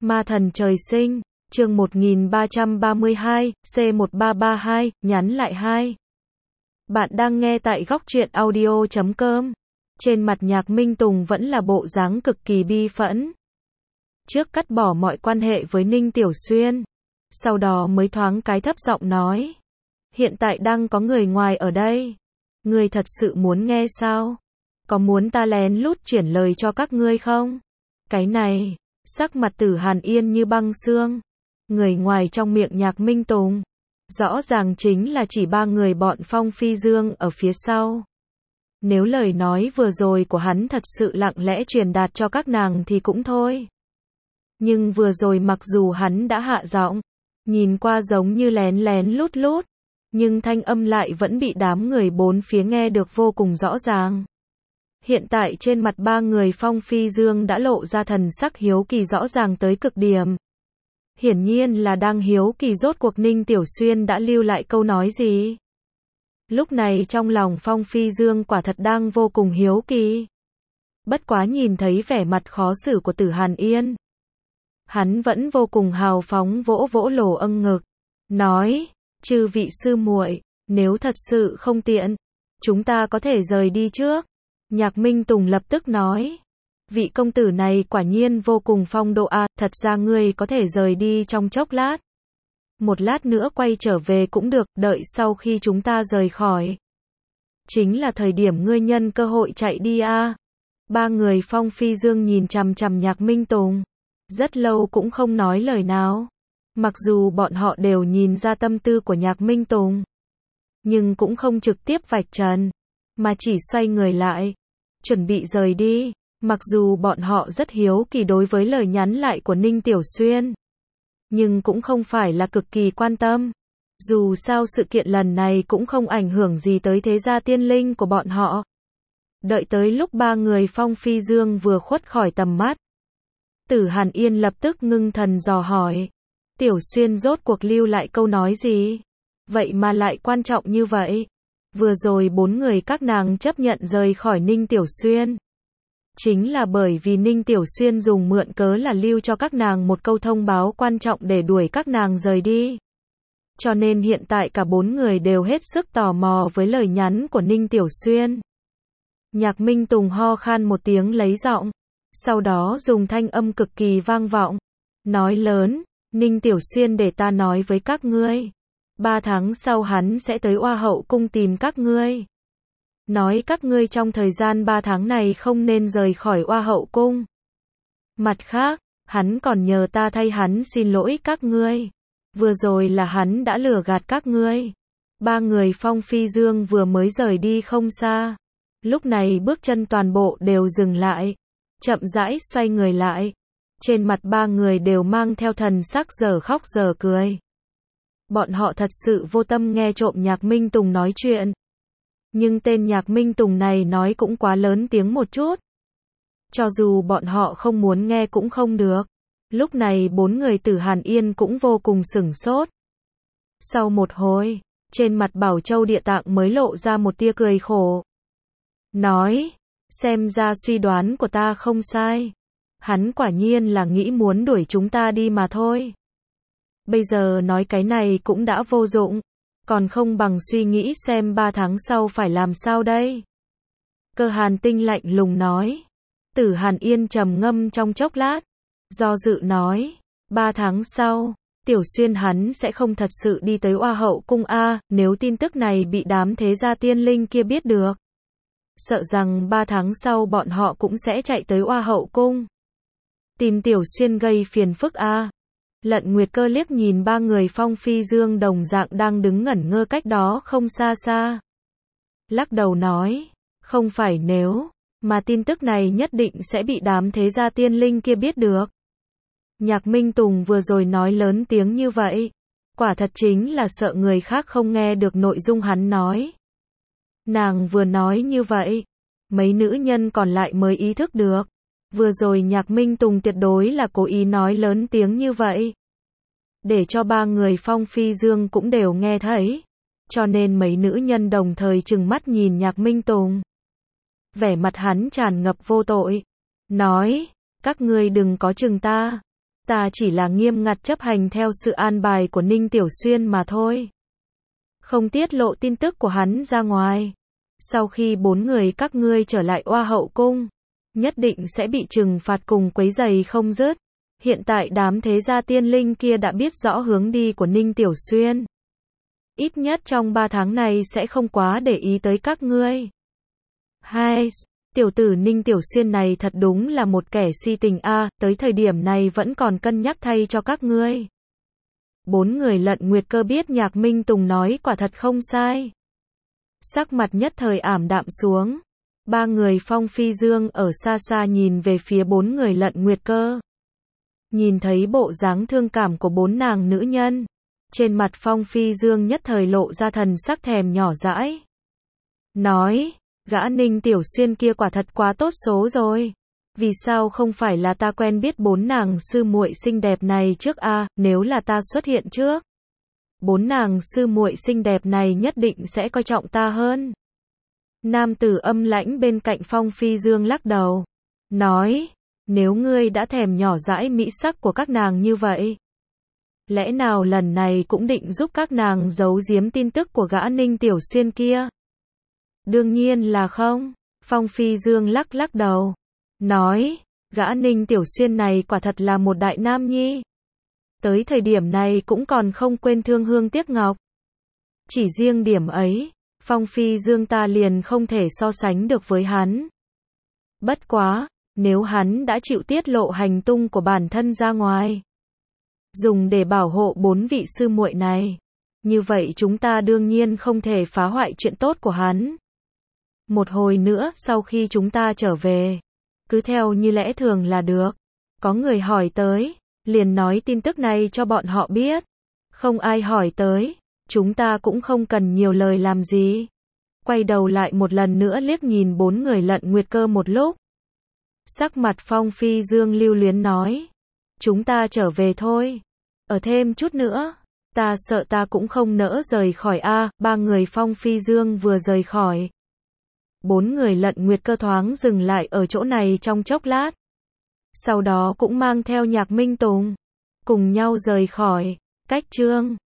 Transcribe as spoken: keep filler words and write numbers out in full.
Ma thần trời sinh, chương một nghìn ba trăm ba mươi hai, C một ba ba hai, nhắn lại hai. Bạn đang nghe tại góc truyện audio chấm com. Trên mặt Nhạc Minh Tùng vẫn là bộ dáng cực kỳ bi phẫn. Trước cắt bỏ mọi quan hệ với Ninh Tiểu Xuyên, sau đó mới thoáng cái thấp giọng nói. Hiện tại đang có người ngoài ở đây. Ngươi thật sự muốn nghe sao? Có muốn ta lén lút chuyển lời cho các ngươi không? Cái này, sắc mặt Tử Hàn Yên như băng xương. Người ngoài trong miệng Nhạc Minh Tùng, rõ ràng chính là chỉ ba người bọn Phong Phi Dương ở phía sau. Nếu lời nói vừa rồi của hắn thật sự lặng lẽ truyền đạt cho các nàng thì cũng thôi. Nhưng vừa rồi mặc dù hắn đã hạ giọng, nhìn qua giống như lén lén lút lút, nhưng thanh âm lại vẫn bị đám người bốn phía nghe được vô cùng rõ ràng. Hiện tại trên mặt ba người Phong Phi Dương đã lộ ra thần sắc hiếu kỳ rõ ràng tới cực điểm. Hiển nhiên là đang hiếu kỳ rốt cuộc Ninh Tiểu Xuyên đã lưu lại câu nói gì. Lúc này trong lòng Phong Phi Dương quả thật đang vô cùng hiếu kỳ. Bất quá nhìn thấy vẻ mặt khó xử của Tử Hàn Yên, hắn vẫn vô cùng hào phóng vỗ vỗ lỗ âng ngực, nói, chư vị sư muội, nếu thật sự không tiện, chúng ta có thể rời đi trước. Nhạc Minh Tùng lập tức nói, vị công tử này quả nhiên vô cùng phong độ a, à, thật ra ngươi có thể rời đi trong chốc lát. Một lát nữa quay trở về cũng được, đợi sau khi chúng ta rời khỏi. Chính là thời điểm ngươi nhân cơ hội chạy đi a. À. Ba người Phong Phi Dương nhìn chằm chằm Nhạc Minh Tùng, rất lâu cũng không nói lời nào. Mặc dù bọn họ đều nhìn ra tâm tư của Nhạc Minh Tùng, nhưng cũng không trực tiếp vạch trần, mà chỉ xoay người lại, chuẩn bị rời đi. Mặc dù bọn họ rất hiếu kỳ đối với lời nhắn lại của Ninh Tiểu Xuyên, nhưng cũng không phải là cực kỳ quan tâm. Dù sao sự kiện lần này cũng không ảnh hưởng gì tới thế gia tiên linh của bọn họ. Đợi tới lúc ba người Phong Phi Dương vừa khuất khỏi tầm mắt, Tử Hàn Yên lập tức ngưng thần dò hỏi, Tiểu Xuyên rốt cuộc lưu lại câu nói gì? Vậy mà lại quan trọng như vậy? Vừa rồi bốn người các nàng chấp nhận rời khỏi Ninh Tiểu Xuyên, chính là bởi vì Ninh Tiểu Xuyên dùng mượn cớ là lưu cho các nàng một câu thông báo quan trọng để đuổi các nàng rời đi. Cho nên hiện tại cả bốn người đều hết sức tò mò với lời nhắn của Ninh Tiểu Xuyên. Nhạc Minh Tùng ho khan một tiếng lấy giọng, sau đó dùng thanh âm cực kỳ vang vọng, nói lớn, Ninh Tiểu Xuyên để ta nói với các ngươi, ba tháng sau hắn sẽ tới Oa Hậu Cung tìm các ngươi. Nói các ngươi trong thời gian ba tháng này không nên rời khỏi Oa Hậu Cung. Mặt khác, hắn còn nhờ ta thay hắn xin lỗi các ngươi. Vừa rồi là hắn đã lừa gạt các ngươi. Ba người Phong Phi Dương vừa mới rời đi không xa. Lúc này bước chân toàn bộ đều dừng lại, chậm rãi xoay người lại. Trên mặt ba người đều mang theo thần sắc giờ khóc giờ cười. Bọn họ thật sự vô tâm nghe trộm Nhạc Minh Tùng nói chuyện. Nhưng tên Nhạc Minh Tùng này nói cũng quá lớn tiếng một chút. Cho dù bọn họ không muốn nghe cũng không được. Lúc này bốn người Tử Hàn Yên cũng vô cùng sửng sốt. Sau một hồi, trên mặt Bảo Châu Địa Tạng mới lộ ra một tia cười khổ. Nói, xem ra suy đoán của ta không sai. Hắn quả nhiên là nghĩ muốn đuổi chúng ta đi mà thôi. Bây giờ nói cái này cũng đã vô dụng. Còn không bằng suy nghĩ xem ba tháng sau phải làm sao đây. Cơ Hàn Tinh lạnh lùng nói. Tử Hàn Yên trầm ngâm trong chốc lát, do dự nói, ba tháng sau, Tiểu Xuyên hắn sẽ không thật sự đi tới Oa Hậu Cung a, nếu tin tức này bị đám thế gia tiên linh kia biết được, sợ rằng ba tháng sau bọn họ cũng sẽ chạy tới Oa Hậu Cung, tìm Tiểu Xuyên gây phiền phức a. Lận Nguyệt Cơ liếc nhìn ba người Phong Phi Dương đồng dạng đang đứng ngẩn ngơ cách đó không xa xa. Lắc đầu nói, không phải nếu, mà tin tức này nhất định sẽ bị đám thế gia tiên linh kia biết được. Nhạc Minh Tùng vừa rồi nói lớn tiếng như vậy, quả thật chính là sợ người khác không nghe được nội dung hắn nói. Nàng vừa nói như vậy, mấy nữ nhân còn lại mới ý thức được. Vừa rồi Nhạc Minh Tùng tuyệt đối là cố ý nói lớn tiếng như vậy, để cho ba người Phong Phi Dương cũng đều nghe thấy. Cho nên mấy nữ nhân đồng thời trừng mắt nhìn Nhạc Minh Tùng. Vẻ mặt hắn tràn ngập vô tội, nói, các ngươi đừng có chừng ta. Ta chỉ là nghiêm ngặt chấp hành theo sự an bài của Ninh Tiểu Xuyên mà thôi. Không tiết lộ tin tức của hắn ra ngoài. Sau khi bốn người các ngươi trở lại Oa hậu cung, nhất định sẽ bị trừng phạt cùng quấy rầy không dứt. Hiện tại đám thế gia tiên linh kia đã biết rõ hướng đi của Ninh Tiểu Xuyên. Ít nhất trong ba tháng này sẽ không quá để ý tới các ngươi. Hai, tiểu tử Ninh Tiểu Xuyên này thật đúng là một kẻ si tình a, à, tới thời điểm này vẫn còn cân nhắc thay cho các ngươi. Bốn người Lận Nguyệt Cơ biết Nhạc Minh Tùng nói quả thật không sai. Sắc mặt nhất thời ảm đạm xuống. Ba người Phong Phi Dương ở xa xa nhìn về phía bốn người Lận Nguyệt Cơ. Nhìn thấy bộ dáng thương cảm của bốn nàng nữ nhân, trên mặt Phong Phi Dương nhất thời lộ ra thần sắc thèm nhỏ dãi. Nói, gã Ninh Tiểu Xuyên kia quả thật quá tốt số rồi. Vì sao không phải là ta quen biết bốn nàng sư muội xinh đẹp này trước a, à, nếu là ta xuất hiện trước, bốn nàng sư muội xinh đẹp này nhất định sẽ coi trọng ta hơn. Nam tử âm lãnh bên cạnh Phong Phi Dương lắc đầu, nói, nếu ngươi đã thèm nhỏ dãi mỹ sắc của các nàng như vậy, lẽ nào lần này cũng định giúp các nàng giấu giếm tin tức của gã Ninh Tiểu Xuyên kia? Đương nhiên là không. Phong Phi Dương lắc lắc đầu, nói, gã Ninh Tiểu Xuyên này quả thật là một đại nam nhi. Tới thời điểm này cũng còn không quên thương hương tiếc ngọc. Chỉ riêng điểm ấy, Phong Phi Dương ta liền không thể so sánh được với hắn. Bất quá, nếu hắn đã chịu tiết lộ hành tung của bản thân ra ngoài, dùng để bảo hộ bốn vị sư muội này, như vậy chúng ta đương nhiên không thể phá hoại chuyện tốt của hắn. Một hồi nữa sau khi chúng ta trở về, cứ theo như lẽ thường là được. Có người hỏi tới, liền nói tin tức này cho bọn họ biết. Không ai hỏi tới, chúng ta cũng không cần nhiều lời làm gì. Quay đầu lại một lần nữa liếc nhìn bốn người Lận Nguyệt Cơ một lúc. Sắc mặt Phong Phi Dương lưu luyến nói, chúng ta trở về thôi. Ở thêm chút nữa, ta sợ ta cũng không nỡ rời khỏi a. À, ba người Phong Phi Dương vừa rời khỏi, bốn người Lận Nguyệt Cơ thoáng dừng lại ở chỗ này trong chốc lát. Sau đó cũng mang theo Nhạc Minh Tùng, cùng nhau rời khỏi. Cách chương